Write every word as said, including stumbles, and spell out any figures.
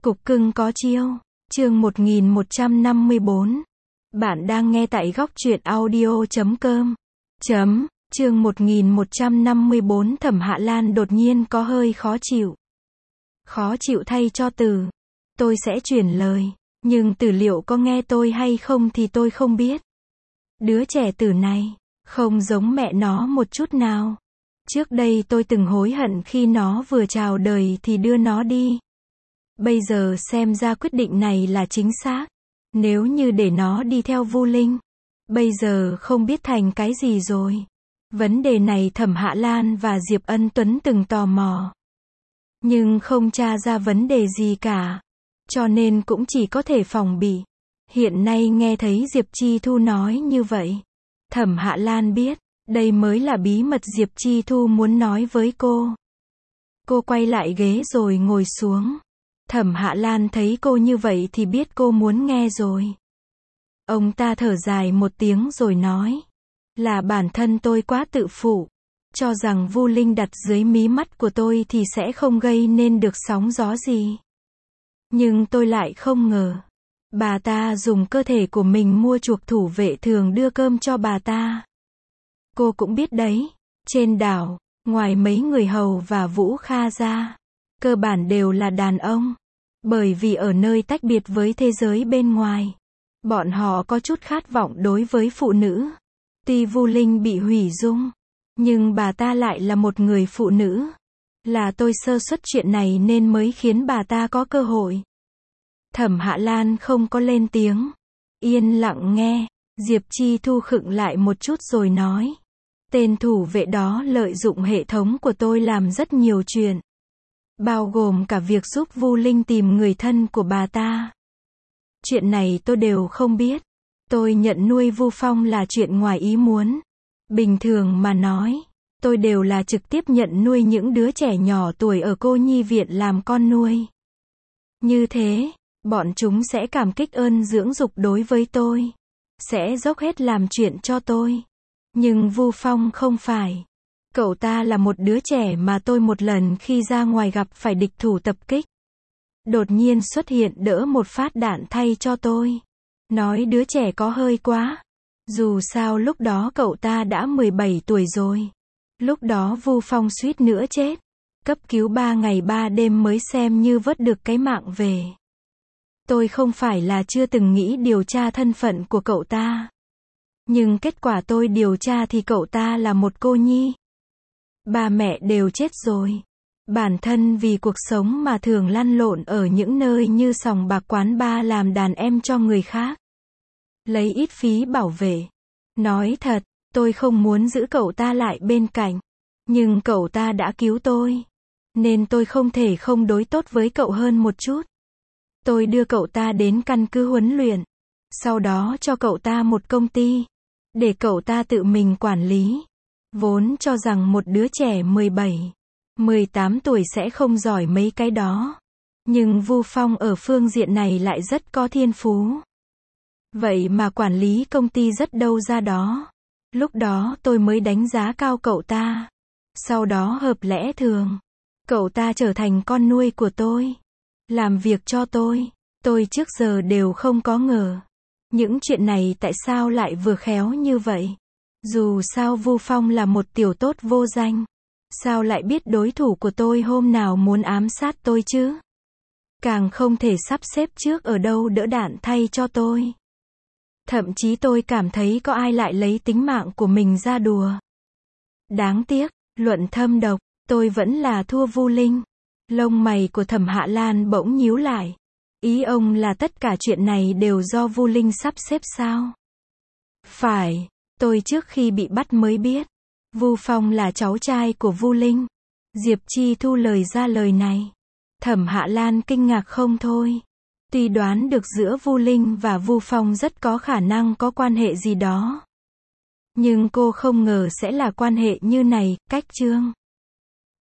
Cục cưng có chiêu. Chương một nghìn một trăm năm mươi bốn. Bạn đang nghe tại góc truyện audio chấm com. Chấm. Chương một nghìn một trăm năm mươi bốn. Thẩm Hạ Lan đột nhiên có hơi khó chịu. Khó chịu thay cho Từ. Tôi sẽ chuyển lời. Nhưng Từ liệu có nghe tôi hay không thì tôi không biết. Đứa trẻ Từ này, không giống mẹ nó một chút nào. Trước đây tôi từng hối hận khi nó vừa chào đời thì đưa nó đi. Bây giờ xem ra quyết định này là chính xác. Nếu như để nó đi theo Vu Linh, bây giờ không biết thành cái gì rồi. Vấn đề này Thẩm Hạ Lan và Diệp Ân Tuấn từng tò mò. Nhưng không tra ra vấn đề gì cả. Cho nên cũng chỉ có thể phòng bị. Hiện nay nghe thấy Diệp Chi Thu nói như vậy. Thẩm Hạ Lan biết, đây mới là bí mật Diệp Chi Thu muốn nói với cô. Cô quay lại ghế rồi ngồi xuống. Thẩm Hạ Lan thấy cô như vậy thì biết cô muốn nghe rồi. Ông ta thở dài một tiếng rồi nói. Là bản thân tôi quá tự phụ. Cho rằng Vu Linh đặt dưới mí mắt của tôi thì sẽ không gây nên được sóng gió gì. Nhưng tôi lại không ngờ. Bà ta dùng cơ thể của mình mua chuộc thủ vệ thường đưa cơm cho bà ta. Cô cũng biết đấy. Trên đảo, ngoài mấy người hầu và Vũ Kha ra, cơ bản đều là đàn ông. Bởi vì ở nơi tách biệt với thế giới bên ngoài, bọn họ có chút khát vọng đối với phụ nữ. Tuy Vu Linh bị hủy dung, nhưng bà ta lại là một người phụ nữ. Là tôi sơ suất chuyện này nên mới khiến bà ta có cơ hội. Thẩm Hạ Lan không có lên tiếng. Yên lặng nghe. Diệp Chi Thu khựng lại một chút rồi nói. Tên thủ vệ đó lợi dụng hệ thống của tôi làm rất nhiều chuyện. Bao gồm cả việc giúp Vu Linh tìm người thân của bà ta. Chuyện này tôi đều không biết. Tôi nhận nuôi Vu Phong là chuyện ngoài ý muốn. Bình thường mà nói, tôi đều là trực tiếp nhận nuôi những đứa trẻ nhỏ tuổi ở cô nhi viện làm con nuôi. Như thế, bọn chúng sẽ cảm kích ơn dưỡng dục đối với tôi. Sẽ dốc hết làm chuyện cho tôi. Nhưng Vu Phong không phải. Cậu ta là một đứa trẻ mà tôi một lần khi ra ngoài gặp phải địch thủ tập kích. Đột nhiên xuất hiện đỡ một phát đạn thay cho tôi. Nói đứa trẻ có hơi quá. Dù sao lúc đó cậu ta đã mười bảy tuổi rồi. Lúc đó Vu Phong suýt nữa chết. Cấp cứu ba ngày ba đêm mới xem như vớt được cái mạng về. Tôi không phải là chưa từng nghĩ điều tra thân phận của cậu ta. Nhưng kết quả tôi điều tra thì cậu ta là một cô nhi. Ba mẹ đều chết rồi. Bản thân vì cuộc sống mà thường lăn lộn ở những nơi như sòng bạc quán bar làm đàn em cho người khác. Lấy ít phí bảo vệ. Nói thật, tôi không muốn giữ cậu ta lại bên cạnh. Nhưng cậu ta đã cứu tôi. Nên tôi không thể không đối tốt với cậu hơn một chút. Tôi đưa cậu ta đến căn cứ huấn luyện. Sau đó cho cậu ta một công ty. Để cậu ta tự mình quản lý. Vốn cho rằng một đứa trẻ mười bảy, mười tám tuổi sẽ không giỏi mấy cái đó. Nhưng Vu Phong ở phương diện này lại rất có thiên phú. Vậy mà quản lý công ty rất đâu ra đó. Lúc đó tôi mới đánh giá cao cậu ta. Sau đó hợp lẽ thường. Cậu ta trở thành con nuôi của tôi. Làm việc cho tôi. Tôi trước giờ đều không có ngờ. Những chuyện này tại sao lại vừa khéo như vậy? Dù sao Vu Phong là một tiểu tốt vô danh. Sao lại biết đối thủ của tôi hôm nào muốn ám sát tôi chứ? Càng không thể sắp xếp trước ở đâu đỡ đạn thay cho tôi. Thậm chí tôi cảm thấy có ai lại lấy tính mạng của mình ra đùa. Đáng tiếc, luận thâm độc, tôi vẫn là thua Vu Linh. Lông mày của Thẩm Hạ Lan bỗng nhíu lại. Ý ông là tất cả chuyện này đều do Vu Linh sắp xếp sao? Phải, tôi trước khi bị bắt mới biết. Vu Phong là cháu trai của Vu Linh. Diệp Chi Thu lời ra lời này. Thẩm Hạ Lan kinh ngạc không thôi. Tuy đoán được giữa Vu Linh và Vu Phong rất có khả năng có quan hệ gì đó. Nhưng cô không ngờ sẽ là quan hệ như này, cách chương.